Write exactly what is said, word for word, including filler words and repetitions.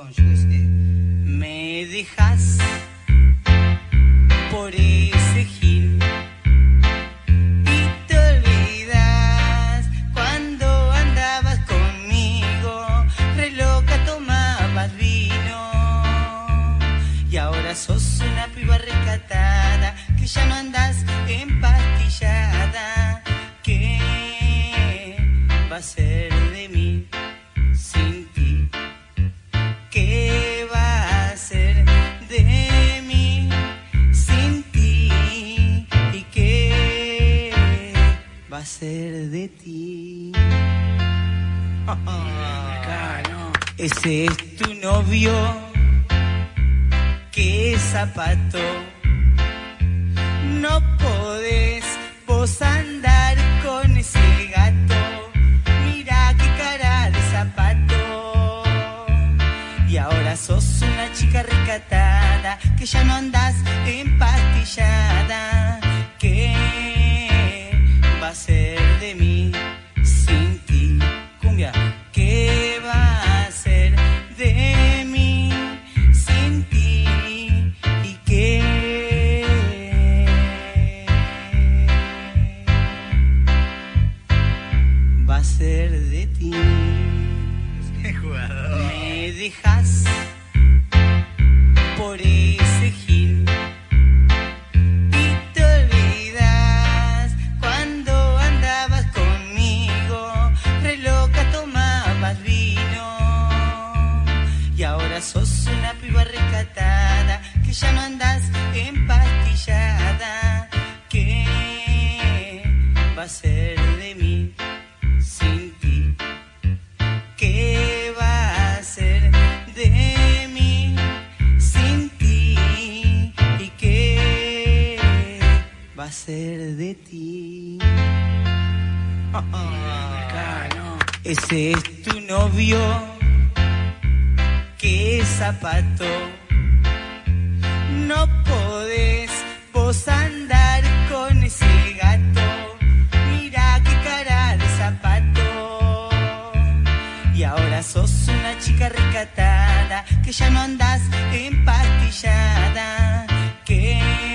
corazón, yo qué sé. Me dejas por ese gil y te olvidas cuando andabas conmigo, re loca tomabas vino y ahora sos una piba rescatada que ya no andás empastillada. ¿Qué va a ser de mí sin ti? ¿Qué va a ser de mí sin ti? ¿Y qué va a ser de ti? Claro. Ese es tu novio, qué zapato. No podés vos andar con ese gato. Mira qué cara de zapato. Y ahora sos una chica rescatada que ya no andás empastillada. ¿Qué va a ser de mí sin ti? Cumbia. ¿Qué va a ser de mí sin ti? ¿Y qué va a ser de ti? ¡Qué jugador! Me dejas por ese gil y te olvidas cuando andabas conmigo, re loca tomabas vino y ahora sos una piba rescatada que ya no andás empastillada. ¿Qué va a ser de mí sin ti? ¿Qué va a ser de mí sin ti? ¿Y qué va a ser de ti? Claro. Ese es tu novio, qué zapato. No podés vos andar con ese gato. Mira qué cara de zapato. Y ahora sos una chica rescatada que ya no andás empastillada. ¿Qué